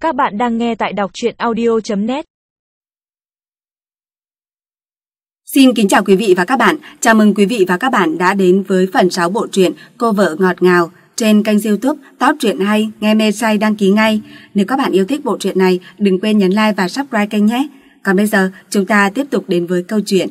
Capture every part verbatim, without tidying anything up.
Các bạn đang nghe tại đọc truyện audio chấm net. Xin kính chào quý vị và các bạn. Chào mừng quý vị và các bạn đã đến với phần sáu bộ truyện Cô vợ ngọt ngào trên kênh YouTube Top Truyện Hay. Nghe mê say đăng ký ngay. Nếu các bạn yêu thích bộ truyện này, đừng quên nhấn like và subscribe kênh nhé. Còn bây giờ, chúng ta tiếp tục đến với câu chuyện.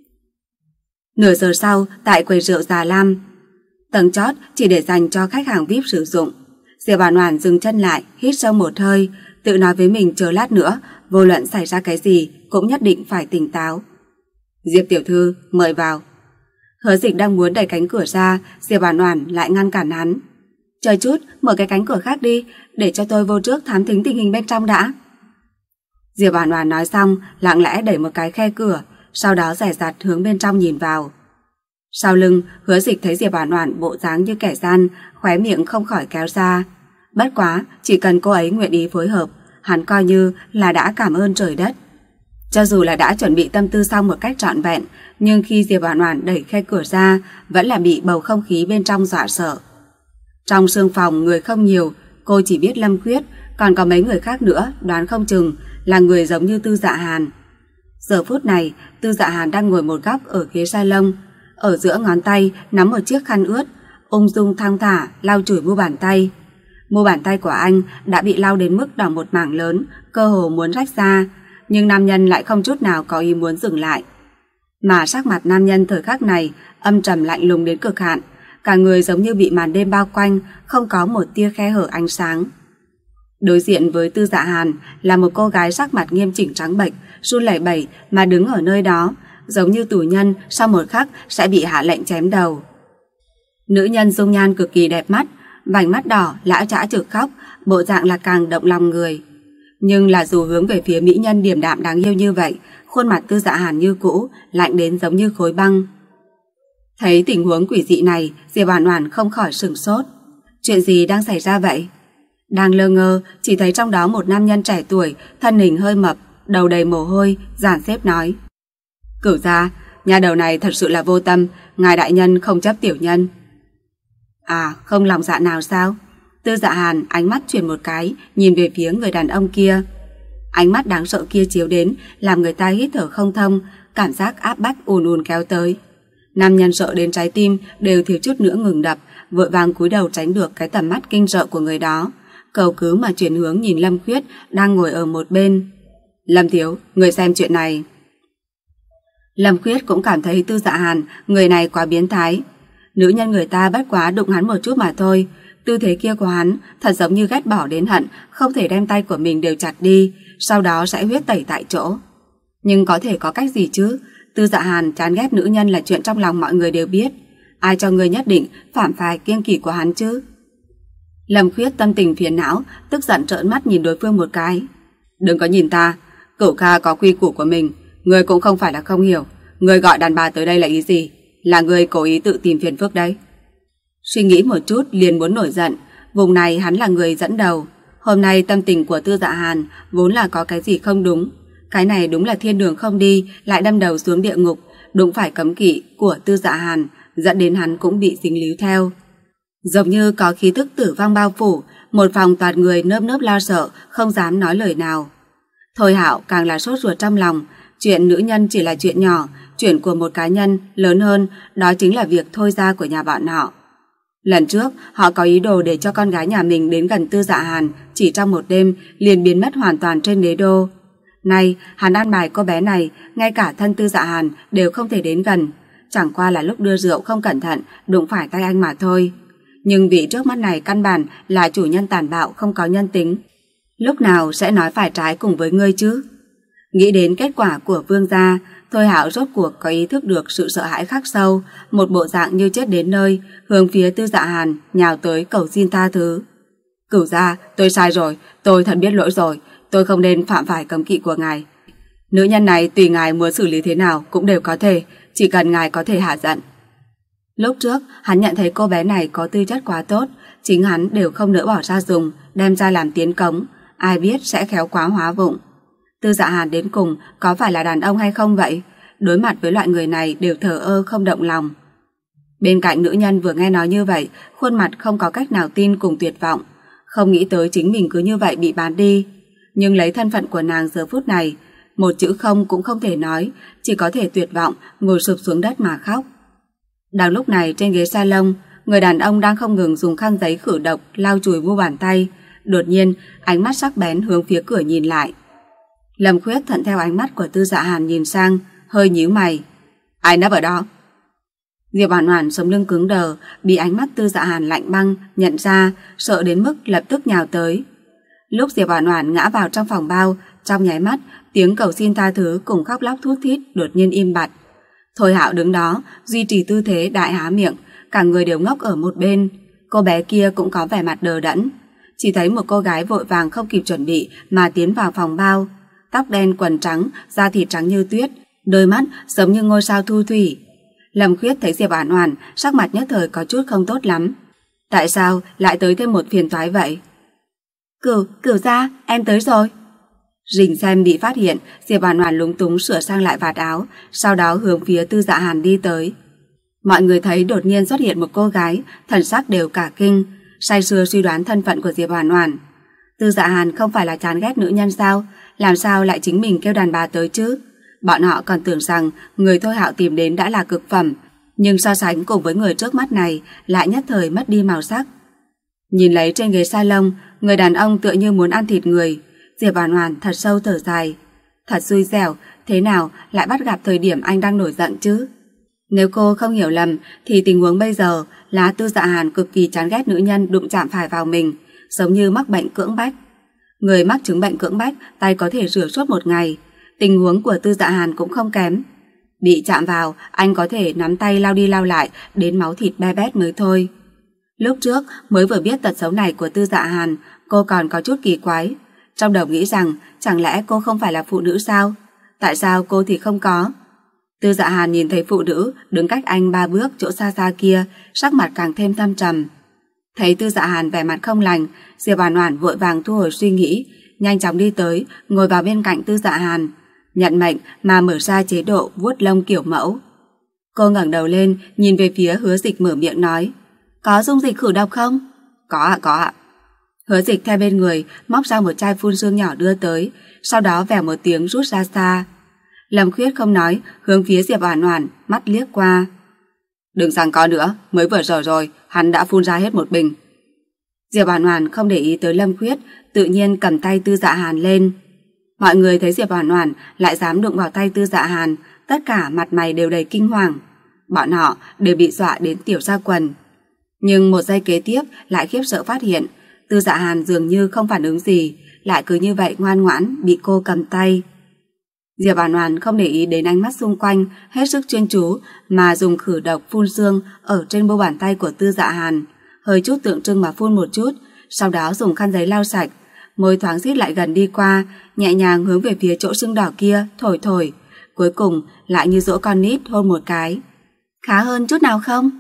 Nửa giờ sau, tại quầy rượu Già Lam, tầng chót chỉ để dành cho khách hàng vi ai pi sử dụng. Diệp Oản Oản dừng chân lại, hít sâu một hơi, tự nói với mình chờ lát nữa, vô luận xảy ra cái gì cũng nhất định phải tỉnh táo. Diệp tiểu thư, mời vào. Hứa Dịch đang muốn đẩy cánh cửa ra, Diệp Oản Oản lại ngăn cản hắn. Chờ chút, mở cái cánh cửa khác đi, để cho tôi vô trước thám thính tình hình bên trong đã. Diệp Oản Oản nói xong, lặng lẽ đẩy một cái khe cửa, sau đó dè dặt hướng bên trong nhìn vào. Sau lưng, Hứa Dịch thấy Diệp Oản Oản bộ dáng như kẻ gian, khóe miệng không khỏi kéo ra. Bất quá, chỉ cần cô ấy nguyện ý phối hợp, hắn coi như là đã cảm ơn trời đất. Cho dù là đã chuẩn bị tâm tư xong một cách trọn vẹn, nhưng khi Diệp Oản Oản đẩy khe cửa ra, vẫn là bị bầu không khí bên trong dọa sợ. Trong sương phòng người không nhiều, cô chỉ biết Lâm Khuyết, còn có mấy người khác nữa, đoán không chừng là người giống như Tư Dạ Hàn. Giờ phút này, Tư Dạ Hàn đang ngồi một góc ở ghế salon, ở giữa ngón tay nắm một chiếc khăn ướt, ung dung thong thả lau chùi mu bàn tay. Mu bàn tay của anh đã bị lau đến mức đỏ một mảng lớn, cơ hồ muốn rách ra, nhưng nam nhân lại không chút nào có ý muốn dừng lại. Mà sắc mặt nam nhân thời khắc này âm trầm lạnh lùng đến cực hạn, cả người giống như bị màn đêm bao quanh, không có một tia khe hở ánh sáng. Đối diện với Tư Dạ Hàn là một cô gái sắc mặt nghiêm chỉnh trắng bệch, run lẩy bẩy mà đứng ở nơi đó, giống như tù nhân sau một khắc sẽ bị hạ lệnh chém đầu. Nữ nhân dung nhan cực kỳ đẹp mắt, vành mắt đỏ, lão chã trực khóc, bộ dạng là càng động lòng người. Nhưng là dù hướng về phía mỹ nhân điềm đạm đáng yêu như vậy, khuôn mặt Tư Dạ Hàn như cũ, lạnh đến giống như khối băng. Thấy tình huống quỷ dị này, Diệp Oản Oản không khỏi sửng sốt. Chuyện gì đang xảy ra vậy? Đang lơ ngơ, chỉ thấy trong đó một nam nhân trẻ tuổi, thân hình hơi mập, đầu đầy mồ hôi, dàn xếp nói: Cửu gia, nhà đầu này thật sự là vô tâm, ngài đại nhân không chấp tiểu nhân. À, không lòng dạ nào sao? Tư Dạ Hàn ánh mắt chuyển một cái, nhìn về phía người đàn ông kia. Ánh mắt đáng sợ kia chiếu đến, làm người ta hít thở không thông, cảm giác áp bách ùn ùn kéo tới. Nam nhân sợ đến trái tim đều thiếu chút nữa ngừng đập, vội vàng cúi đầu tránh được cái tầm mắt kinh sợ của người đó, cầu cứu mà chuyển hướng nhìn Lâm Khuyết đang ngồi ở một bên. Lâm thiếu, người xem chuyện này. Lâm Khuyết cũng cảm thấy Tư Dạ Hàn, người này quá biến thái. Nữ nhân người ta bất quá đụng hắn một chút mà thôi, tư thế kia của hắn thật giống như ghét bỏ đến hận, không thể đem tay của mình đều chặt đi, sau đó sẽ huyết tẩy tại chỗ. Nhưng có thể có cách gì chứ? Tư Dạ Hàn chán ghét nữ nhân là chuyện trong lòng mọi người đều biết, ai cho người nhất định phạm phải kiêng kỵ của hắn chứ? Lâm Khuyết tâm tình phiền não, tức giận trợn mắt nhìn đối phương một cái. Đừng có nhìn ta, Cửu ca có quy củ của mình, người cũng không phải là không hiểu. Người gọi đàn bà tới đây là ý gì? Là người cố ý tự tìm phiền phức đấy. Suy nghĩ một chút liền muốn nổi giận. Vùng này hắn là người dẫn đầu. Hôm nay tâm tình của Tư Dạ Hàn vốn là có cái gì không đúng. Cái này đúng là thiên đường không đi, lại đâm đầu xuống địa ngục, đúng phải cấm kỵ của Tư Dạ Hàn, dẫn đến hắn cũng bị dính líu theo. Giống như có khí tức tử vong bao phủ, một phòng toàn người nơm nớp lo sợ, không dám nói lời nào. Thôi Hạo càng là sốt ruột trong lòng, chuyện nữ nhân chỉ là chuyện nhỏ, chuyện của một cá nhân lớn hơn, đó chính là việc thôi ra của nhà bọn họ. Lần trước, họ có ý đồ để cho con gái nhà mình đến gần Tư Dạ Hàn, chỉ trong một đêm liền biến mất hoàn toàn trên đế đô. Nay, hắn an bài cô bé này, ngay cả thân Tư Dạ Hàn đều không thể đến gần, chẳng qua là lúc đưa rượu không cẩn thận, đụng phải tay anh mà thôi. Nhưng vị trước mắt này căn bản là chủ nhân tàn bạo không có nhân tính, lúc nào sẽ nói phải trái cùng với ngươi chứ? Nghĩ đến kết quả của Vương gia, Thôi Hạo rốt cuộc có ý thức được sự sợ hãi khắc sâu, một bộ dạng như chết đến nơi, hướng phía Tư Dạ Hàn nhào tới cầu xin tha thứ. Cửu gia, tôi sai rồi, tôi thật biết lỗi rồi, tôi không nên phạm phải cấm kỵ của ngài. Nữ nhân này tùy ngài muốn xử lý thế nào cũng đều có thể, chỉ cần ngài có thể hạ giận. Lúc trước, hắn nhận thấy cô bé này có tư chất quá tốt, chính hắn đều không nỡ bỏ ra dùng, đem ra làm tiến cống, ai biết sẽ khéo quá hóa vụng. Tư Dạ Hàn đến cùng có phải là đàn ông hay không vậy? Đối mặt với loại người này đều thờ ơ không động lòng. Bên cạnh nữ nhân vừa nghe nói như vậy, khuôn mặt không có cách nào tin cùng tuyệt vọng, không nghĩ tới chính mình cứ như vậy bị bán đi. Nhưng lấy thân phận của nàng giờ phút này, một chữ không cũng không thể nói, chỉ có thể tuyệt vọng ngồi sụp xuống đất mà khóc. Đang lúc này trên ghế salon, người đàn ông đang không ngừng dùng khăn giấy khử độc lau chùi mu bàn tay, đột nhiên ánh mắt sắc bén hướng phía cửa nhìn lại. Lâm Khuyết thuận theo ánh mắt của Tư Dạ Hàn nhìn sang, hơi nhíu mày. Ai nấp ở đó? Diệp Oản Oản sống lưng cứng đờ, bị ánh mắt Tư Dạ Hàn lạnh băng nhận ra, sợ đến mức lập tức nhào tới. Lúc Diệp Oản Oản ngã vào trong phòng bao, trong nháy mắt, tiếng cầu xin tha thứ cùng khóc lóc thút thít đột nhiên im bặt. Thôi Hạo đứng đó, duy trì tư thế đại há miệng, cả người đều ngốc ở một bên. Cô bé kia cũng có vẻ mặt đờ đẫn. Chỉ thấy một cô gái vội vàng không kịp chuẩn bị mà tiến vào phòng bao, tóc đen quần trắng, da thịt trắng như tuyết, đôi mắt giống như ngôi sao thu thủy. Lâm Khuyết thấy Diệp Oản Oản, sắc mặt nhất thời có chút không tốt lắm. Tại sao lại tới thêm một phiền toái vậy? Cửu, Cửu gia, em tới rồi. Rình xem bị phát hiện, Diệp Oản Oản lúng túng sửa sang lại vạt áo, sau đó hướng phía Tư Dạ Hàn đi tới. Mọi người thấy đột nhiên xuất hiện một cô gái, thần sắc đều cả kinh, say sưa suy đoán thân phận của Diệp Oản Oản. Tư Dạ Hàn không phải là chán ghét nữ nhân sao? Làm sao lại chính mình kêu đàn bà tới chứ? Bọn họ còn tưởng rằng người Thôi Hạo tìm đến đã là cực phẩm, nhưng so sánh cùng với người trước mắt này lại nhất thời mất đi màu sắc. Nhìn lấy trên ghế salon, người đàn ông tựa như muốn ăn thịt người. Diệp Oản Oản thật sâu thở dài. Thật xui xẻo, thế nào lại bắt gặp thời điểm anh đang nổi giận chứ? Nếu cô không hiểu lầm thì tình huống bây giờ là Tư Dạ Hàn cực kỳ chán ghét nữ nhân đụng chạm phải vào mình, giống như mắc bệnh cưỡng bách. Người mắc chứng bệnh cưỡng bách tay có thể rửa suốt một ngày. Tình huống của Tư Dạ Hàn cũng không kém. Bị chạm vào, anh có thể nắm tay lau đi lau lại đến máu thịt be bét mới thôi. Lúc trước mới vừa biết tật xấu này của Tư Dạ Hàn, cô còn có chút kỳ quái. Trong đầu nghĩ rằng chẳng lẽ cô không phải là phụ nữ sao? Tại sao cô thì không có? Tư Dạ Hàn nhìn thấy phụ nữ đứng cách anh ba bước chỗ xa xa kia, sắc mặt càng thêm thâm trầm. Thấy Tư Dạ Hàn vẻ mặt không lành, Diệp Oản Oản vội vàng thu hồi suy nghĩ, nhanh chóng đi tới, ngồi vào bên cạnh Tư Dạ Hàn, nhận mệnh mà mở ra chế độ vuốt lông kiểu mẫu. Cô ngẩng đầu lên, nhìn về phía Hứa Dịch mở miệng nói, có dung dịch khử độc không? Có ạ, có ạ. Hứa Dịch theo bên người móc ra một chai phun sương nhỏ đưa tới, sau đó vèo một tiếng rút ra xa. Lâm Khuyết không nói, hướng phía Diệp Oản Oản mắt liếc qua. Đừng giằng co nữa, mới vừa rồi rồi, hắn đã phun ra hết một bình. Diệp Oản Oản không để ý tới Lâm Khuyết, tự nhiên cầm tay Tư Dạ Hàn lên. Mọi người thấy Diệp Oản Oản lại dám đụng vào tay Tư Dạ Hàn, tất cả mặt mày đều đầy kinh hoàng. Bọn họ đều bị dọa đến tiểu ra quần. Nhưng một giây kế tiếp lại khiếp sợ phát hiện, Tư Dạ Hàn dường như không phản ứng gì, lại cứ như vậy ngoan ngoãn bị cô cầm tay. Diệp Oản Oản không để ý đến ánh mắt xung quanh, hết sức chuyên chú mà dùng khử độc phun sương ở trên mu bàn tay của Tư Dạ Hàn, hơi chút tượng trưng mà phun một chút, sau đó dùng khăn giấy lau sạch, môi thoáng xít lại gần đi qua, nhẹ nhàng hướng về phía chỗ sưng đỏ kia thổi thổi, cuối cùng lại như dỗ con nít hôn một cái. Khá hơn chút nào không?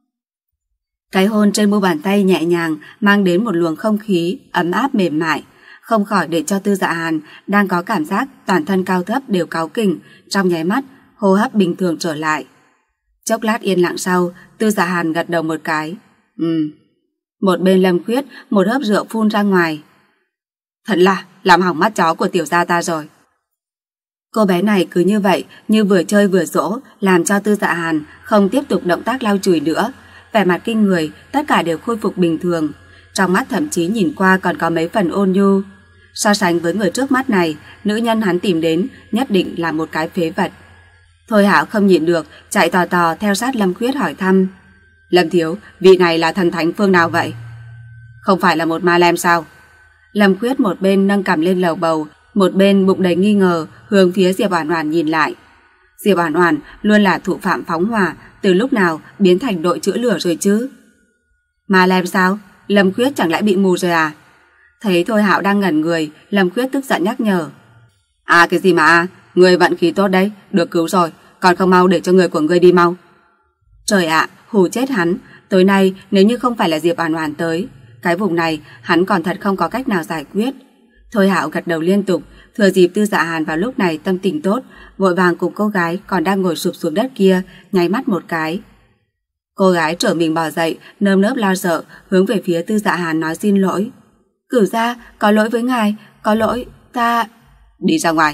Cái hôn trên mu bàn tay nhẹ nhàng mang đến một luồng không khí ấm áp mềm mại, không khỏi để cho Tư Dạ Hàn đang có cảm giác toàn thân cao thấp đều cáu kỉnh, trong nháy mắt hô hấp bình thường trở lại. Chốc lát yên lặng sau, Tư Dạ Hàn gật đầu một cái. Ừm. Một bên Lâm Khuyết một hớp rượu phun ra ngoài. Thật là làm hỏng mắt chó của tiểu gia ta rồi. Cô bé này cứ như vậy, như vừa chơi vừa dỗ, làm cho Tư Dạ Hàn không tiếp tục động tác lau chùi nữa. Vẻ mặt kinh người, tất cả đều khôi phục bình thường. Trong mắt thậm chí nhìn qua còn có mấy phần ôn nhu. So sánh với người trước mắt này, nữ nhân hắn tìm đến nhất định là một cái phế vật. Thôi Hạo không nhịn được, chạy tò tò theo sát Lâm Khuyết hỏi thăm. Lâm thiếu, vị này là thần thánh phương nào vậy? Không phải là một ma lem sao? Lâm Khuyết một bên nâng cằm lên lầu bầu, một bên bụng đầy nghi ngờ hướng phía Diệp Oản Oản nhìn lại. Diệp Oản Oản luôn là thủ phạm phóng hỏa, từ lúc nào biến thành đội chữa lửa rồi chứ? Ma lem sao? Lâm Khuyết chẳng lẽ bị mù rồi à? Thấy Thôi Hạo đang ngẩn người, Lâm Khuyết tức giận nhắc nhở. À cái gì mà à, người vận khí tốt đấy, được cứu rồi, còn không mau để cho người của ngươi đi mau. Trời ạ, à, hù chết hắn, tối nay nếu như không phải là Diệp Oản Oản tới, cái vùng này hắn còn thật không có cách nào giải quyết. Thôi Hạo gật đầu liên tục, thừa dịp Tư Dạ Hàn vào lúc này tâm tình tốt, vội vàng cùng cô gái còn đang ngồi sụp xuống đất kia nháy mắt một cái. Cô gái trở mình bò dậy, nơm nớp lo sợ, hướng về phía Tư Dạ Hàn nói xin lỗi. Cửu gia, có lỗi với ngài, có lỗi, ta... Đi ra ngoài.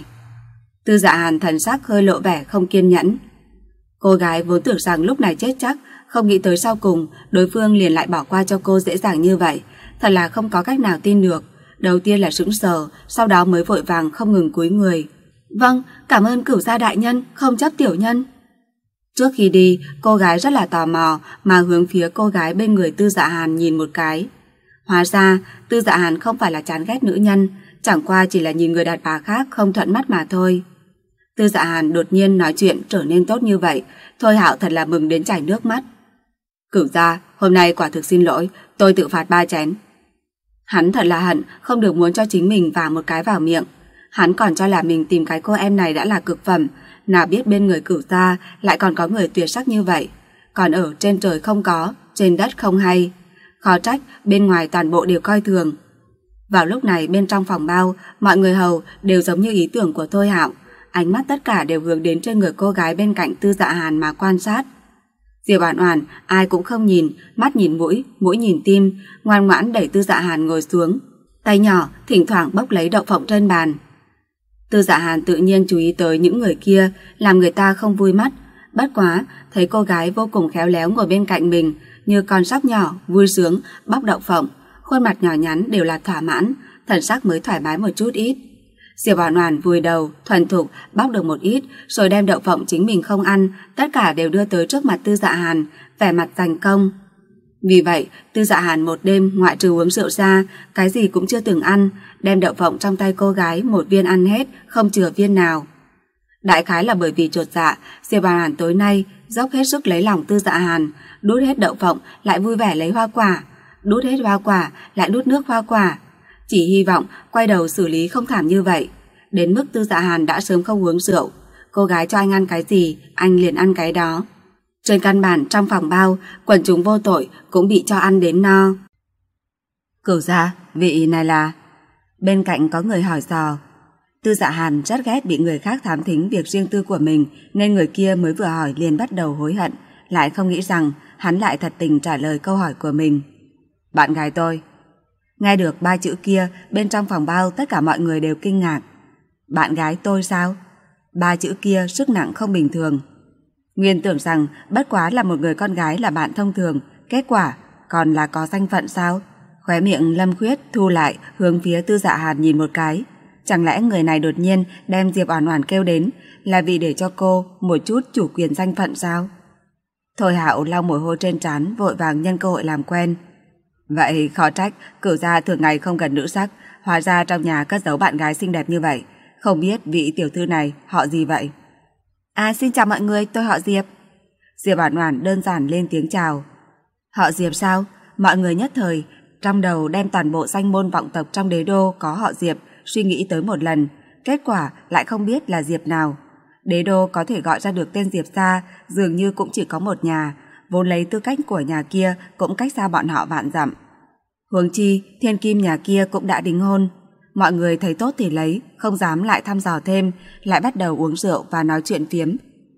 Tư Dạ Hàn thần sắc hơi lộ vẻ không kiên nhẫn. Cô gái vốn tưởng rằng lúc này chết chắc, không nghĩ tới sau cùng đối phương liền lại bỏ qua cho cô dễ dàng như vậy. Thật là không có cách nào tin được. Đầu tiên là sững sờ, sau đó mới vội vàng không ngừng cúi người. Vâng, cảm ơn Cửu gia đại nhân, không chấp tiểu nhân. Trước khi đi, cô gái rất là tò mò mà hướng phía cô gái bên người Tư Dạ Hàn nhìn một cái. Hóa ra, Tư Dạ Hàn không phải là chán ghét nữ nhân, chẳng qua chỉ là nhìn người đàn bà khác không thuận mắt mà thôi. Tư Dạ Hàn đột nhiên nói chuyện trở nên tốt như vậy, Thôi Hạo thật là mừng đến chảy nước mắt. Cửu gia, hôm nay quả thực xin lỗi, tôi tự phạt ba chén. Hắn thật là hận không được muốn cho chính mình vào một cái vào miệng. Hắn còn cho là mình tìm cái cô em này đã là cực phẩm, nào biết bên người Cửu gia lại còn có người tuyệt sắc như vậy. Còn ở trên trời không có, trên đất không hay. Khó trách bên ngoài toàn bộ đều coi thường. Vào lúc này bên trong phòng bao, mọi người hầu đều giống như ý tưởng của Thôi Hạo, ánh mắt tất cả đều hướng đến trên người cô gái bên cạnh Tư Dạ Hàn mà quan sát. Diệp Oản Oản ai cũng không nhìn, mắt nhìn mũi, mũi nhìn tim, ngoan ngoãn đẩy Tư Dạ Hàn ngồi xuống, tay nhỏ thỉnh thoảng bốc lấy đậu phộng trên bàn. Tư Dạ Hàn tự nhiên chú ý tới những người kia, làm người ta không vui mắt. Bất quá, thấy cô gái vô cùng khéo léo ngồi bên cạnh mình, như con sóc nhỏ, vui sướng, bóc đậu phộng, khuôn mặt nhỏ nhắn đều là thỏa mãn, thần sắc mới thoải mái một chút ít. Diệp Oản Oản vùi đầu, thuần thục bóc được một ít, rồi đem đậu phộng chính mình không ăn, tất cả đều đưa tới trước mặt Tư Dạ Hàn, vẻ mặt giành công. Vì vậy, Tư Dạ Hàn một đêm ngoại trừ uống rượu ra, cái gì cũng chưa từng ăn, đem đậu phộng trong tay cô gái một viên ăn hết, không chừa viên nào. Đại khái là bởi vì chột dạ, Diệp Oản Oản tối nay dốc hết sức lấy lòng Tư Dạ Hàn, đút hết đậu phộng lại vui vẻ lấy hoa quả, đút hết hoa quả lại đút nước hoa quả. Chỉ hy vọng quay đầu xử lý không thảm như vậy. Đến mức Tư Dạ Hàn đã sớm không uống rượu, cô gái cho anh ăn cái gì, anh liền ăn cái đó. Trên căn bản trong phòng bao, quần chúng vô tội cũng bị cho ăn đến no. Cửu gia, vị này là... Bên cạnh có người hỏi dò. Tư Dạ Hàn rất ghét bị người khác thám thính việc riêng tư của mình, nên người kia mới vừa hỏi liền bắt đầu hối hận, lại không nghĩ rằng hắn lại thật tình trả lời câu hỏi của mình. Bạn gái tôi. Nghe được ba chữ kia, bên trong phòng bao tất cả mọi người đều kinh ngạc. Bạn gái tôi sao? Ba chữ kia sức nặng không bình thường. Nguyên tưởng rằng bất quá là một người con gái là bạn thông thường, kết quả còn là có danh phận sao? Khóe miệng Lâm Khuyết thu lại, hướng phía Tư Dạ Hàn nhìn một cái. Chẳng lẽ người này đột nhiên đem Diệp Oản Oản kêu đến là vì để cho cô một chút chủ quyền danh phận sao? Thôi Hạo lau mồ hôi trên trán, vội vàng nhân cơ hội làm quen. Vậy khó trách Cửu gia thường ngày không cần nữ sắc, hóa ra trong nhà cất giấu bạn gái xinh đẹp như vậy. Không biết vị tiểu thư này họ gì vậy? À, xin chào mọi người, tôi họ Diệp. Diệp Oản Oản đơn giản lên tiếng chào. Họ Diệp sao? Mọi người nhất thời trong đầu đem toàn bộ danh môn vọng tộc trong đế đô có họ Diệp suy nghĩ tới một lần, kết quả lại không biết là Diệp nào. Đế đô có thể gọi ra được tên Diệp gia dường như cũng chỉ có một nhà, vốn lấy tư cách của nhà kia cũng cách xa bọn họ vạn dặm. Huống chi thiên kim nhà kia cũng đã đính hôn. Mọi người thấy tốt thì lấy, không dám lại thăm dò thêm, lại bắt đầu uống rượu và nói chuyện phiếm,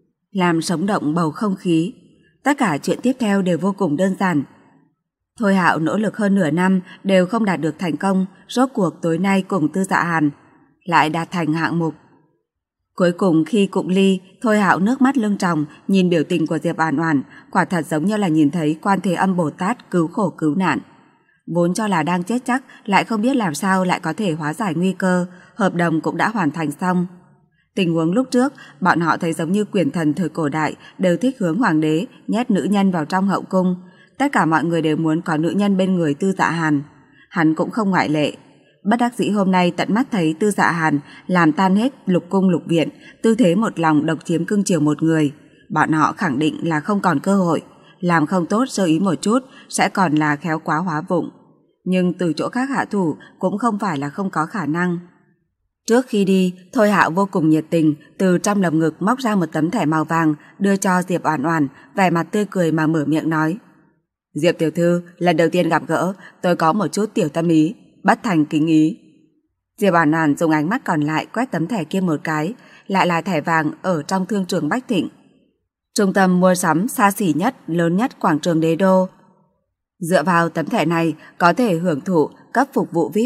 làm sống động bầu không khí. Tất cả chuyện tiếp theo đều vô cùng đơn giản. Thôi Hạo nỗ lực hơn nửa năm đều không đạt được thành công, rốt cuộc tối nay cùng Tư Dạ Hàn lại đạt thành hạng mục. Cuối cùng khi cụng ly, Thôi Hạo nước mắt lưng tròng nhìn biểu tình của Diệp Oản Oản, quả thật giống như là nhìn thấy Quan Thế Âm Bồ Tát cứu khổ cứu nạn. Vốn cho là đang chết chắc, lại không biết làm sao lại có thể hóa giải nguy cơ, hợp đồng cũng đã hoàn thành xong. Tình huống lúc trước, bọn họ thấy giống như quyền thần thời cổ đại đều thích hướng hoàng đế nhét nữ nhân vào trong hậu cung. Tất cả mọi người đều muốn có nữ nhân bên người Tư Dạ Hàn. Hắn cũng không ngoại lệ. Bất đắc dĩ hôm nay tận mắt thấy Tư Dạ Hàn làm tan hết lục cung lục viện, tư thế một lòng độc chiếm cưng chiều một người. Bọn họ khẳng định là không còn cơ hội. Làm không tốt sơ ý một chút sẽ còn là khéo quá hóa vụng. Nhưng từ chỗ khác hạ thủ cũng không phải là không có khả năng. Trước khi đi, Thôi Hạo vô cùng nhiệt tình, từ trong lồng ngực móc ra một tấm thẻ màu vàng đưa cho Diệp Oản Oản, vẻ mặt tươi cười mà mở miệng nói. Diệp tiểu thư, lần đầu tiên gặp gỡ, tôi có một chút tiểu tâm ý, bất thành kính ý. Diệp Oản Oản dùng ánh mắt còn lại quét tấm thẻ kia một cái, lại là thẻ vàng ở trong thương trường Bách Thịnh, trung tâm mua sắm xa xỉ nhất, lớn nhất quảng trường đế đô. Dựa vào tấm thẻ này có thể hưởng thụ cấp phục vụ vi ai pi,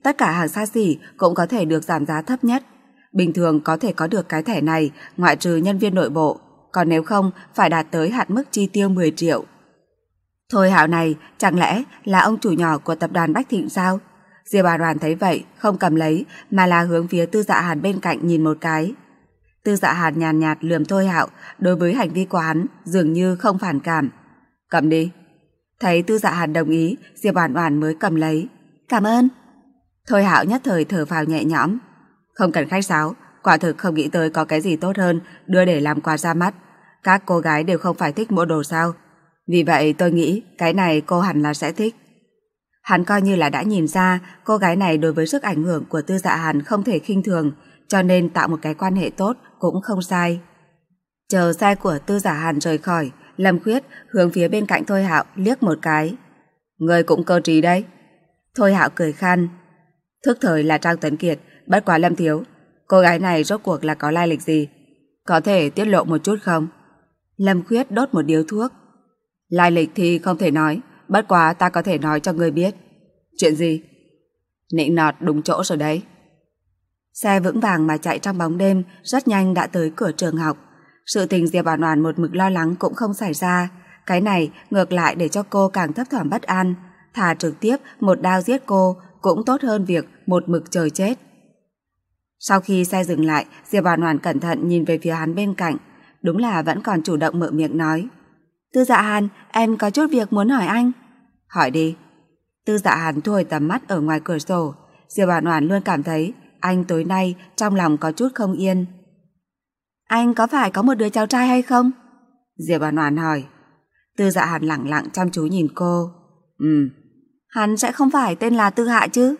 Tất cả hàng xa xỉ cũng có thể được giảm giá thấp nhất. Bình thường có thể có được cái thẻ này ngoại trừ nhân viên nội bộ, còn nếu không phải đạt tới hạn mức chi tiêu mười triệu. Thôi Hạo này chẳng lẽ là ông chủ nhỏ của tập đoàn Bách Thịnh sao? Diệp Oản Oản thấy vậy không cầm lấy mà là hướng phía Tư Dạ Hàn bên cạnh nhìn một cái. Tư Dạ Hàn nhàn nhạt, nhạt lườm Thôi Hạo, đối với hành vi của hắn dường như không phản cảm. Cầm đi. Thấy Tư Dạ Hàn đồng ý, Diệp Oản Oản mới cầm lấy. Cảm ơn. Thôi Hạo nhất thời thở phào nhẹ nhõm. Không cần khách sáo, quả thực không nghĩ tới có cái gì tốt hơn đưa để làm quà ra mắt. Các cô gái đều không phải thích mua đồ sao? Vì vậy tôi nghĩ cái này cô hẳn là sẽ thích. Hắn coi như là đã nhìn ra cô gái này đối với sức ảnh hưởng của Tư Dạ Hàn không thể khinh thường, cho nên tạo một cái quan hệ tốt cũng không sai. Chờ xe của Tư Dạ Hàn rời khỏi, Lâm Khuyết hướng phía bên cạnh Thôi Hạo liếc một cái. Người cũng cơ trí đấy. Thôi Hạo cười khan. Thức thời là Trang Tuấn Kiệt, bất quá Lâm thiếu, cô gái này rốt cuộc là có lai lịch gì? Có thể tiết lộ một chút không? Lâm Khuyết đốt một điếu thuốc. Lai lịch thì không thể nói, bất quá ta có thể nói cho người biết. Chuyện gì? Nịnh nọt đúng chỗ rồi đấy. Xe vững vàng mà chạy trong bóng đêm, rất nhanh đã tới cửa trường học. Sự tình Diệp Oản Oản một mực lo lắng cũng không xảy ra, cái này ngược lại để cho cô càng thấp thỏm bất an, thà trực tiếp một đao giết cô cũng tốt hơn việc một mực chờ chết. Sau khi xe dừng lại, Diệp Oản Oản cẩn thận nhìn về phía hắn bên cạnh, đúng là vẫn còn chủ động mở miệng nói. Tư Dạ Hàn, em có chút việc muốn hỏi anh. Hỏi đi. Tư Dạ Hàn thu hồi tầm mắt ở ngoài cửa sổ. Diệp Oản Oản luôn cảm thấy anh tối nay trong lòng có chút không yên. Anh có phải có một đứa cháu trai hay không? Diệp Oản Oản hỏi. Tư Dạ Hàn lẳng lặng chăm chú nhìn cô. Ừ. Hắn sẽ không phải tên là Tư Hạ chứ?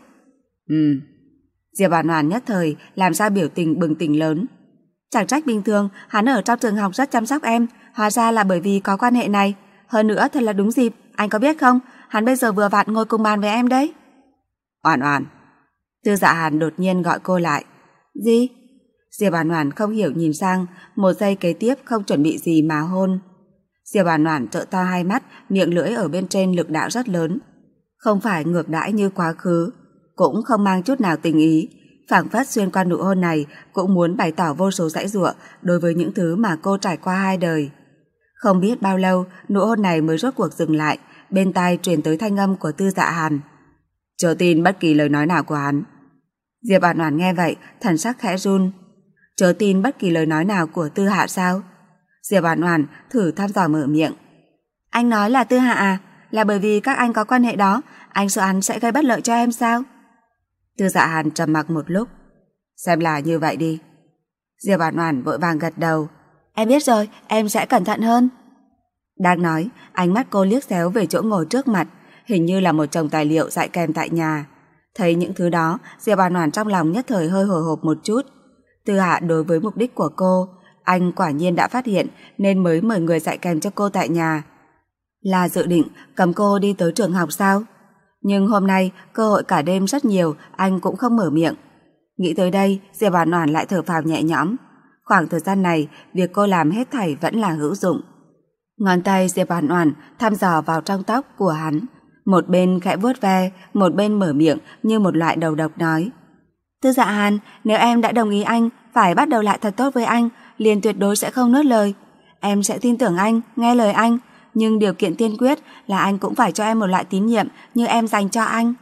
Ừ. Diệp Oản Oản nhất thời làm ra biểu tình bừng tỉnh lớn. Chẳng trách bình thường hắn ở trong trường học rất chăm sóc em, hóa ra là bởi vì có quan hệ này. Hơn nữa thật là đúng dịp, anh có biết không, hắn bây giờ vừa vặn ngồi cùng bàn với em đấy. Oản Oản. Tư Dạ Hàn đột nhiên gọi cô lại. Gì? Diệp Oản Oản không hiểu nhìn sang, một giây kế tiếp không chuẩn bị gì mà hôn. Diệp Oản Oản trợn to hai mắt, miệng lưỡi ở bên trên lực đạo rất lớn. Không phải ngược đãi như quá khứ, cũng không mang chút nào tình ý, phảng phất xuyên qua nụ hôn này cũng muốn bày tỏ vô số giãy giụa đối với những thứ mà cô trải qua hai đời. Không biết bao lâu, nụ hôn này mới rốt cuộc dừng lại, bên tai truyền tới thanh âm của Tư Dạ Hàn. Chớ tin bất kỳ lời nói nào của hắn. Diệp Oản Oản nghe vậy, thần sắc khẽ run. Chớ tin bất kỳ lời nói nào của Tư Hạ sao? Diệp Oản Oản thử thăm dò mở miệng. Anh nói là Tư Hạ à? Là bởi vì các anh có quan hệ đó, anh sợ hắn sẽ gây bất lợi cho em sao? Tư Dạ Hàn trầm mặc một lúc. Xem là như vậy đi. Diệp Oản Oản vội vàng gật đầu. Em biết rồi, em sẽ cẩn thận hơn. Đang nói, ánh mắt cô liếc xéo về chỗ ngồi trước mặt, hình như là một chồng tài liệu dạy kèm tại nhà. Thấy những thứ đó, Diệp Oản Oản trong lòng nhất thời hơi hồi hộp một chút. Tư Hạ đối với mục đích của cô, anh quả nhiên đã phát hiện nên mới mời người dạy kèm cho cô tại nhà. Là dự định cầm cô đi tới trường học sao? Nhưng hôm nay cơ hội cả đêm rất nhiều, anh cũng không mở miệng. Nghĩ tới đây, Diệp Oản Oản lại thở phào nhẹ nhõm. Khoảng thời gian này, việc cô làm hết thảy vẫn là hữu dụng. Ngón tay Diệp Oản Oản thăm dò vào trong tóc của hắn, một bên khẽ vuốt ve, một bên mở miệng như một loại đầu độc nói. Tư Dạ Hàn, nếu em đã đồng ý anh phải bắt đầu lại thật tốt với anh, liền tuyệt đối sẽ không nuốt lời. Em sẽ tin tưởng anh, nghe lời anh, nhưng điều kiện tiên quyết là anh cũng phải cho em một loại tín nhiệm như em dành cho anh.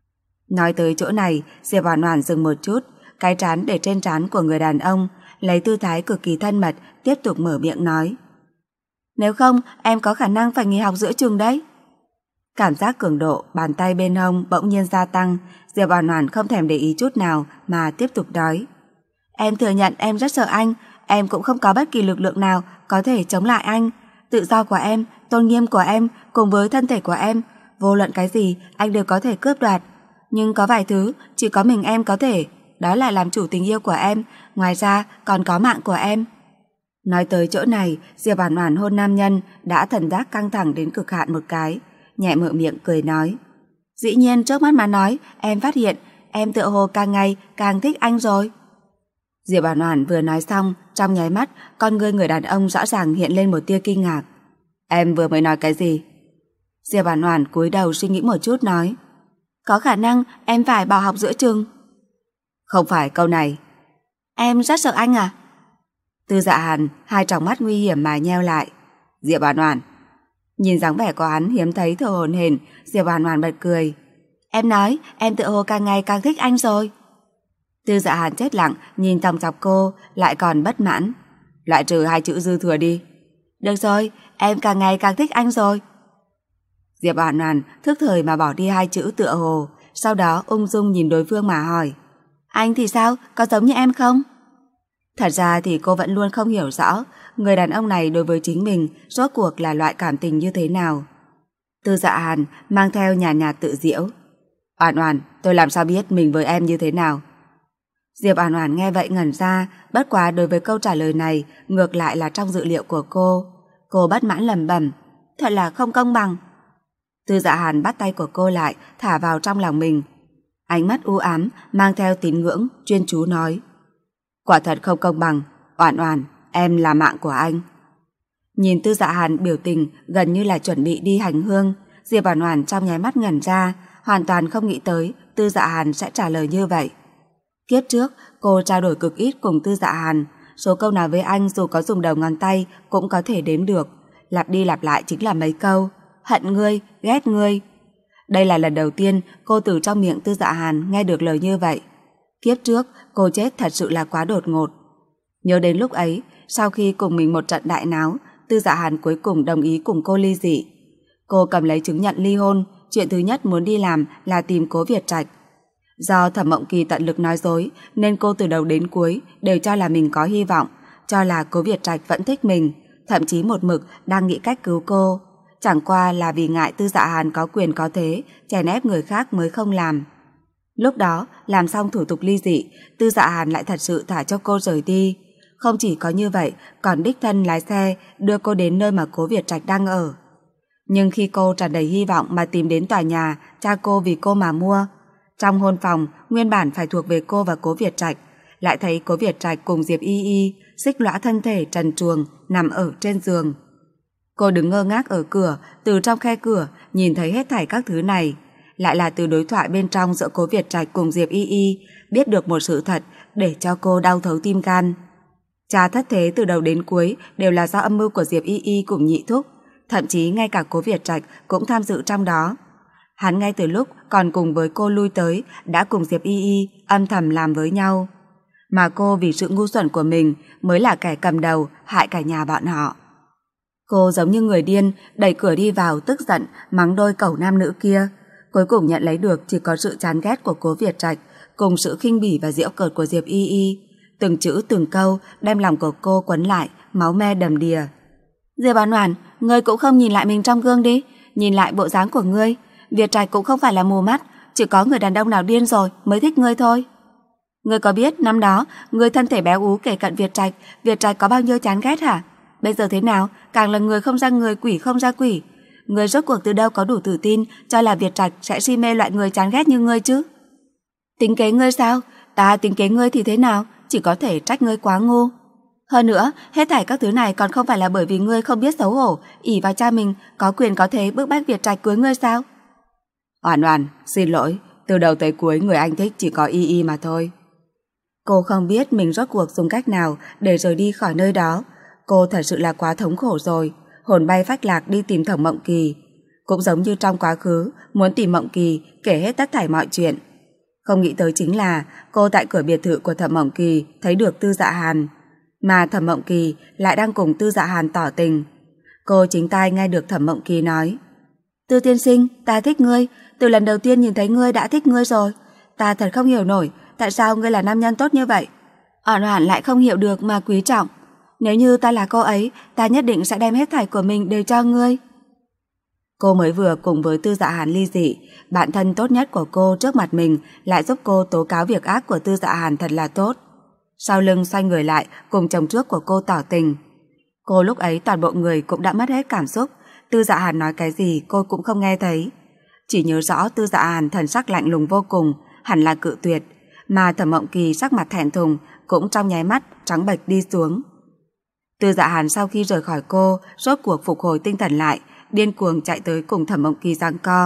Nói tới chỗ này, Diệp Oản Oản dừng một chút, cái trán để trên trán của người đàn ông, lấy tư thái cực kỳ thân mật, tiếp tục mở miệng nói. Nếu không, em có khả năng phải nghỉ học giữa trường đấy. Cảm giác cường độ bàn tay bên hông bỗng nhiên gia tăng, Diệp Oản Oản không thèm để ý chút nào mà tiếp tục nói. Em thừa nhận em rất sợ anh, em cũng không có bất kỳ lực lượng nào có thể chống lại anh. Tự do của em, tôn nghiêm của em cùng với thân thể của em, vô luận cái gì anh đều có thể cướp đoạt. Nhưng có vài thứ chỉ có mình em có thể, đó là làm chủ tình yêu của em, ngoài ra còn có mạng của em. Nói tới chỗ này, Diệp Oản Oản hôn nam nhân đã thần giác căng thẳng đến cực hạn một cái, nhẹ mở miệng cười nói. Dĩ nhiên trước mắt mà nói, em phát hiện em tựa hồ càng ngày càng thích anh rồi. Diệp Oản Oản vừa nói xong, trong nháy mắt, con ngươi người đàn ông rõ ràng hiện lên một tia kinh ngạc. Em vừa mới nói cái gì? Diệp Oản Oản cúi đầu suy nghĩ một chút nói. Có khả năng em phải bỏ học giữa chừng. Không phải câu này. Em rất sợ anh à? Tư Dạ Hàn hai tròng mắt nguy hiểm mà nheo lại. Diệp Oản Oản. Nhìn dáng vẻ của hắn hiếm thấy thở hổn hển, Diệp Oản Oản bật cười. Em nói, em tự hồ càng ngày càng thích anh rồi. Tư Dạ Hàn chết lặng, nhìn chòng chọc cô, lại còn bất mãn. Loại trừ hai chữ dư thừa đi. Được rồi, em càng ngày càng thích anh rồi. Diệp Oản Oản thức thời mà bỏ đi hai chữ tựa hồ, sau đó ung dung nhìn đối phương mà hỏi. Anh thì sao, có giống như em không? Thật ra thì cô vẫn luôn không hiểu rõ người đàn ông này đối với chính mình rốt cuộc là loại cảm tình như thế nào. Tư Dạ Hàn mang theo nhàn nhạt tự giễu. Oản Oản, tôi làm sao biết mình với em như thế nào? Diệp Oản Oản nghe vậy ngẩn ra, bất quá đối với câu trả lời này ngược lại là trong dự liệu của cô. Cô bất mãn lẩm bẩm, thật là không công bằng. Tư Dạ Hàn bắt tay của cô lại, thả vào trong lòng mình. Ánh mắt u ám mang theo tín ngưỡng, chuyên chú nói. Quả thật không công bằng, Oản Oản, em là mạng của anh. Nhìn Tư Dạ Hàn biểu tình gần như là chuẩn bị đi hành hương, Diệp Oản Oản trong nháy mắt ngẩn ra, hoàn toàn không nghĩ tới Tư Dạ Hàn sẽ trả lời như vậy. Kiếp trước, cô trao đổi cực ít cùng Tư Dạ Hàn, số câu nói với anh dù có dùng đầu ngón tay cũng có thể đếm được, lặp đi lặp lại chính là mấy câu, hận ngươi, ghét ngươi. Đây là lần đầu tiên cô từ trong miệng Tư Dạ Hàn nghe được lời như vậy. Kiếp trước, cô chết thật sự là quá đột ngột. Nhớ đến lúc ấy, sau khi cùng mình một trận đại náo, Tư Dạ Hàn cuối cùng đồng ý cùng cô ly dị. Cô cầm lấy chứng nhận ly hôn, chuyện thứ nhất muốn đi làm là tìm Cố Việt Trạch. Do Thẩm Mộng Kỳ tận lực nói dối, nên cô từ đầu đến cuối đều cho là mình có hy vọng, cho là Cố Việt Trạch vẫn thích mình, thậm chí một mực đang nghĩ cách cứu cô. Chẳng qua là vì ngại Tư Dạ Hàn có quyền có thế, chèn ép người khác mới không làm. Lúc đó, làm xong thủ tục ly dị, Tư Dạ Hàn lại thật sự thả cho cô rời đi. Không chỉ có như vậy, còn đích thân lái xe đưa cô đến nơi mà Cố Việt Trạch đang ở. Nhưng khi cô tràn đầy hy vọng mà tìm đến tòa nhà cha cô vì cô mà mua, trong hôn phòng nguyên bản phải thuộc về cô và Cố Việt Trạch, lại thấy Cố Việt Trạch cùng Diệp Y Y xích lõa thân thể trần truồng nằm ở trên giường. Cô đứng ngơ ngác ở cửa, từ trong khe cửa nhìn thấy hết thảy các thứ này, lại là từ đối thoại bên trong giữa Cố Việt Trạch cùng Diệp Y Y biết được một sự thật để cho cô đau thấu tim gan. Cha thất thế từ đầu đến cuối đều là do âm mưu của Diệp Y Y cùng nhị thúc, thậm chí ngay cả Cố Việt Trạch cũng tham dự trong đó. Hắn ngay từ lúc còn cùng với cô lui tới đã cùng Diệp Y Y âm thầm làm với nhau. Mà cô vì sự ngu xuẩn của mình mới là kẻ cầm đầu hại cả nhà bọn họ. Cô giống như người điên đẩy cửa đi vào, tức giận mắng đôi cẩu nam nữ kia. Cuối cùng nhận lấy được chỉ có sự chán ghét của Cố Việt Trạch cùng sự khinh bỉ và giễu cợt của Diệp Y Y. Từng chữ từng câu đem lòng của cô quấn lại, máu me đầm đìa. Diệp Oản Oản, ngươi cũng không nhìn lại mình trong gương đi, nhìn lại bộ dáng của ngươi. Việt Trạch cũng không phải là mù mắt, chỉ có người đàn ông nào điên rồi mới thích ngươi thôi. Ngươi có biết năm đó ngươi thân thể béo ú kể cận Việt Trạch, Việt Trạch có bao nhiêu chán ghét hả? Bây giờ thế nào, càng là người không ra người, quỷ không ra quỷ. Ngươi rốt cuộc từ đâu có đủ tự tin cho là Việt Trạch sẽ si mê loại người chán ghét như ngươi chứ? Tính kế ngươi sao? Ta tính kế ngươi thì thế nào? Chỉ có thể trách ngươi quá ngu. Hơn nữa, hết thảy các thứ này còn không phải là bởi vì ngươi không biết xấu hổ, ỷ vào cha mình có quyền có thế bức bách Việt Trạch cưới ngươi sao? Oản Oản, xin lỗi, từ đầu tới cuối người anh thích chỉ có Y Y mà thôi. Cô không biết mình rốt cuộc dùng cách nào để rời đi khỏi nơi đó. Cô thật sự là quá thống khổ rồi, hồn bay phách lạc đi tìm Thẩm Mộng Kỳ. Cũng giống như trong quá khứ, muốn tìm Mộng Kỳ kể hết tất thảy mọi chuyện. Không nghĩ tới chính là cô tại cửa biệt thự của Thẩm Mộng Kỳ thấy được Tư Dạ Hàn, mà Thẩm Mộng Kỳ lại đang cùng Tư Dạ Hàn tỏ tình. Cô chính tai nghe được Thẩm Mộng Kỳ nói: Tư tiên sinh, ta thích ngươi, từ lần đầu tiên nhìn thấy ngươi đã thích ngươi rồi. Ta thật không hiểu nổi tại sao ngươi là nam nhân tốt như vậy. Oản Oản lại không hiểu được mà quý trọng. Nếu như ta là cô ấy, ta nhất định sẽ đem hết thảy của mình đều cho ngươi. Cô mới vừa cùng với Tư Dạ Hàn ly dị, bạn thân tốt nhất của cô trước mặt mình lại giúp cô tố cáo việc ác của Tư Dạ Hàn thật là tốt. Sau lưng xoay người lại cùng chồng trước của cô tỏ tình. Cô lúc ấy toàn bộ người cũng đã mất hết cảm xúc, Tư Dạ Hàn nói cái gì cô cũng không nghe thấy. Chỉ nhớ rõ Tư Dạ Hàn thần sắc lạnh lùng vô cùng, hẳn là cự tuyệt, mà Thẩm Mộng Kỳ sắc mặt thẹn thùng cũng trong nháy mắt trắng bệch đi xuống. Tư Dạ Hàn sau khi rời khỏi cô, rốt cuộc phục hồi tinh thần lại, điên cuồng chạy tới cùng Thẩm Mộng Kỳ giằng co,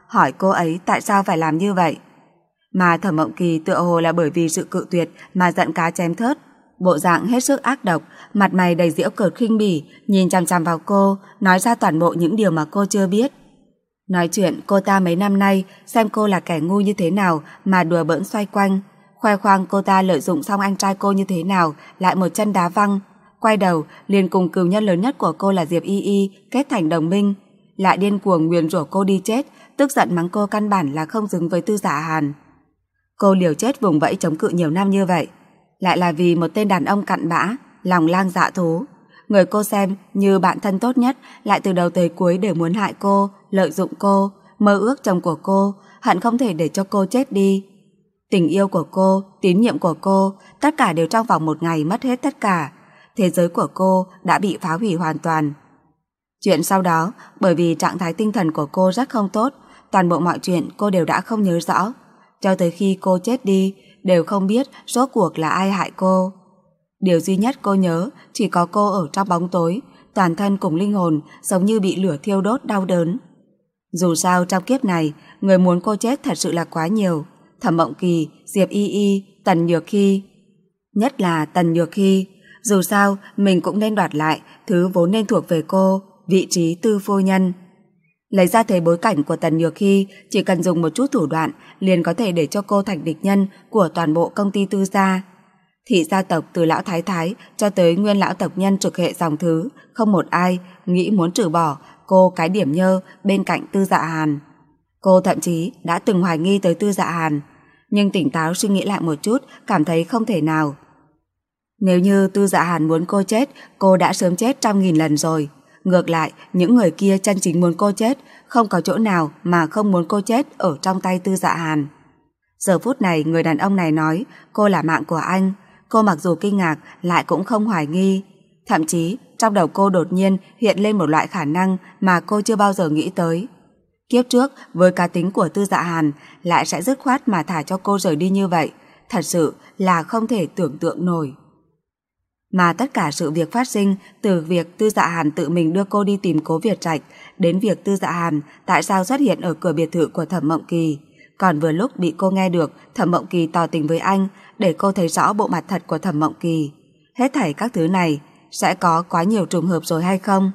hỏi cô ấy tại sao phải làm như vậy. Mà Thẩm Mộng Kỳ tựa hồ là bởi vì sự cự tuyệt mà giận cá chém thớt, bộ dạng hết sức ác độc, mặt mày đầy giễu cợt khinh bỉ, nhìn chằm chằm vào cô, nói ra toàn bộ những điều mà cô chưa biết. Nói chuyện cô ta mấy năm nay, xem cô là kẻ ngu như thế nào mà đùa bỡn xoay quanh, khoe khoang cô ta lợi dụng xong anh trai cô như thế nào, lại một chân đá văng, quay đầu liền cùng cừu nhân lớn nhất của cô là Diệp Y Y kết thành đồng minh, lại điên cuồng nguyền rủa cô đi chết, tức giận mắng cô căn bản là không xứng với Tư Dạ Hàn. Cô liều chết vùng vẫy chống cự nhiều năm như vậy, lại là vì một tên đàn ông cặn bã, lòng lang dạ thú. Người cô xem như bạn thân tốt nhất lại từ đầu tới cuối đều muốn hại cô, lợi dụng cô, mơ ước chồng của cô, hận không thể để cho cô chết đi. Tình yêu của cô, tín nhiệm của cô, tất cả đều trong vòng một ngày mất hết tất cả. Thế giới của cô đã bị phá hủy hoàn toàn. Chuyện sau đó, bởi vì trạng thái tinh thần của cô rất không tốt, toàn bộ mọi chuyện cô đều đã không nhớ rõ. Cho tới khi cô chết đi, đều không biết rốt cuộc là ai hại cô. Điều duy nhất cô nhớ chỉ có cô ở trong bóng tối, toàn thân cùng linh hồn giống như bị lửa thiêu đốt đau đớn. Dù sao trong kiếp này, người muốn cô chết thật sự là quá nhiều. Thẩm Mộng Kỳ, Diệp Y Y, Tần Nhược Khi. Nhất là Tần Nhược Khi, dù sao mình cũng nên đoạt lại thứ vốn nên thuộc về cô, vị trí tư phu nhân. Lấy ra thế bối cảnh của Tần Nhược Khi, chỉ cần dùng một chút thủ đoạn liền có thể để cho cô thành địch nhân của toàn bộ công ty Tư gia. Thị gia tộc từ lão thái thái cho tới nguyên lão tộc nhân trực hệ dòng thứ, không một ai nghĩ muốn trừ bỏ cô cái điểm nhơ bên cạnh Tư Dạ Hàn. Cô thậm chí đã từng hoài nghi tới Tư Dạ Hàn, nhưng tỉnh táo suy nghĩ lại một chút, cảm thấy không thể nào. Nếu như Tư Dạ Hàn muốn cô chết, cô đã sớm chết trăm nghìn lần rồi. Ngược lại, những người kia chân chính muốn cô chết, không có chỗ nào mà không muốn cô chết ở trong tay Tư Dạ Hàn. Giờ phút này người đàn ông này nói cô là mạng của anh, cô mặc dù kinh ngạc lại cũng không hoài nghi. Thậm chí trong đầu cô đột nhiên hiện lên một loại khả năng mà cô chưa bao giờ nghĩ tới. Kiếp trước với cá tính của Tư Dạ Hàn lại sẽ dứt khoát mà thả cho cô rời đi như vậy, thật sự là không thể tưởng tượng nổi. Mà tất cả sự việc phát sinh từ việc Tư Dạ Hàn tự mình đưa cô đi tìm Cố Việt Trạch đến việc Tư Dạ Hàn tại sao xuất hiện ở cửa biệt thự của Thẩm Mộng Kỳ, còn vừa lúc bị cô nghe được Thẩm Mộng Kỳ tỏ tình với anh để cô thấy rõ bộ mặt thật của Thẩm Mộng Kỳ. Hết thảy các thứ này sẽ có quá nhiều trùng hợp rồi hay không?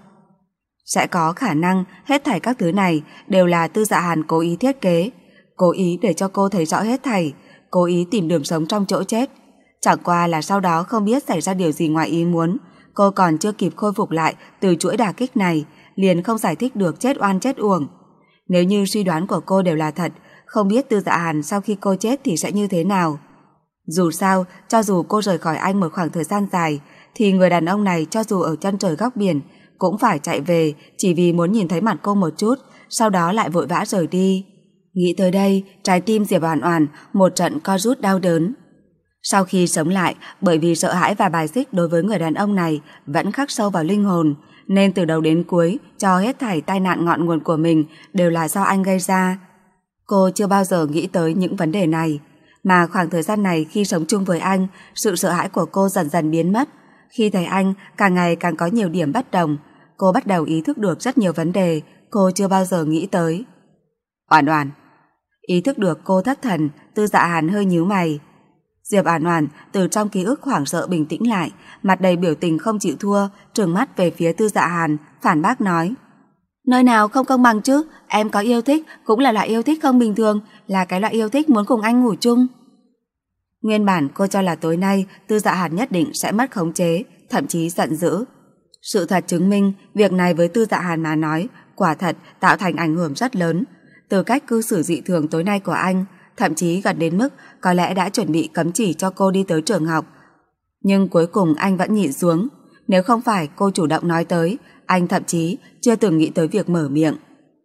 Sẽ có khả năng hết thảy các thứ này đều là Tư Dạ Hàn cố ý thiết kế, cố ý để cho cô thấy rõ hết thảy, cố ý tìm đường sống trong chỗ chết. Chẳng qua là sau đó không biết xảy ra điều gì ngoài ý muốn, cô còn chưa kịp khôi phục lại từ chuỗi đả kích này, liền không giải thích được chết oan chết uổng. Nếu như suy đoán của cô đều là thật, không biết Tư Dạ Hàn sau khi cô chết thì sẽ như thế nào. Dù sao, cho dù cô rời khỏi anh một khoảng thời gian dài, thì người đàn ông này cho dù ở chân trời góc biển cũng phải chạy về chỉ vì muốn nhìn thấy mặt cô một chút, sau đó lại vội vã rời đi. Nghĩ tới đây, trái tim Diệp Oản Oản một trận co rút đau đớn. Sau khi sống lại, bởi vì sợ hãi và bài xích đối với người đàn ông này vẫn khắc sâu vào linh hồn, nên từ đầu đến cuối cho hết thảy tai nạn ngọn nguồn của mình đều là do anh gây ra. Cô chưa bao giờ nghĩ tới những vấn đề này, mà khoảng thời gian này khi sống chung với anh, sự sợ hãi của cô dần dần biến mất. Khi thấy anh càng ngày càng có nhiều điểm bất đồng, cô bắt đầu ý thức được rất nhiều vấn đề cô chưa bao giờ nghĩ tới. Oản Oản. Ý thức được cô thất thần, Tư Dạ Hàn hơi nhíu mày. Diệp Oản Oản từ trong ký ức hoảng sợ bình tĩnh lại, mặt đầy biểu tình không chịu thua, trừng mắt về phía Tư Dạ Hàn, phản bác nói: "Nơi nào không công bằng chứ, em có yêu thích cũng là loại yêu thích không bình thường, là cái loại yêu thích muốn cùng anh ngủ chung." Nguyên bản cô cho là tối nay Tư Dạ Hàn nhất định sẽ mất khống chế, thậm chí giận dữ. Sự thật chứng minh, việc này với Tư Dạ Hàn mà nói, quả thật tạo thành ảnh hưởng rất lớn. Từ cách cư xử dị thường tối nay của anh, thậm chí gần đến mức có lẽ đã chuẩn bị cấm chỉ cho cô đi tới trường học. Nhưng cuối cùng anh vẫn nhịn xuống. Nếu không phải cô chủ động nói tới, anh thậm chí chưa từng nghĩ tới việc mở miệng.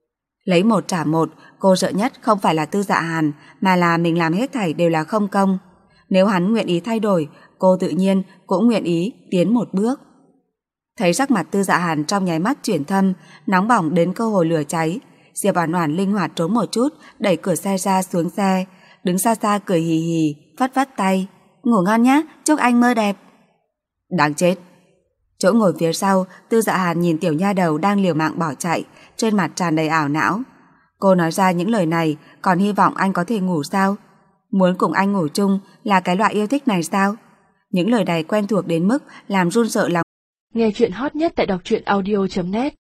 Lấy một trả một, cô sợ nhất không phải là Tư Dạ Hàn, mà là mình làm hết thảy đều là không công. Nếu hắn nguyện ý thay đổi, cô tự nhiên cũng nguyện ý tiến một bước. Thấy sắc mặt Tư Dạ Hàn trong nháy mắt chuyển thâm, nóng bỏng đến cơ hồ lửa cháy, Diệp Oản Oản linh hoạt trốn một chút, đẩy cửa xe ra xuống xe, đứng xa xa cười hì hì, vắt vắt tay. "Ngủ ngon nhé, chúc anh mơ đẹp." Đáng chết. Chỗ ngồi phía sau, Tư Dạ Hàn nhìn tiểu nha đầu đang liều mạng bỏ chạy, trên mặt tràn đầy ảo não. Cô nói ra những lời này còn hy vọng anh có thể ngủ sao? Muốn cùng anh ngủ chung là cái loại yêu thích này sao? Những lời này quen thuộc đến mức làm run sợ lòng. Nghe chuyện hot nhất tại đọc truyện audio chấm net.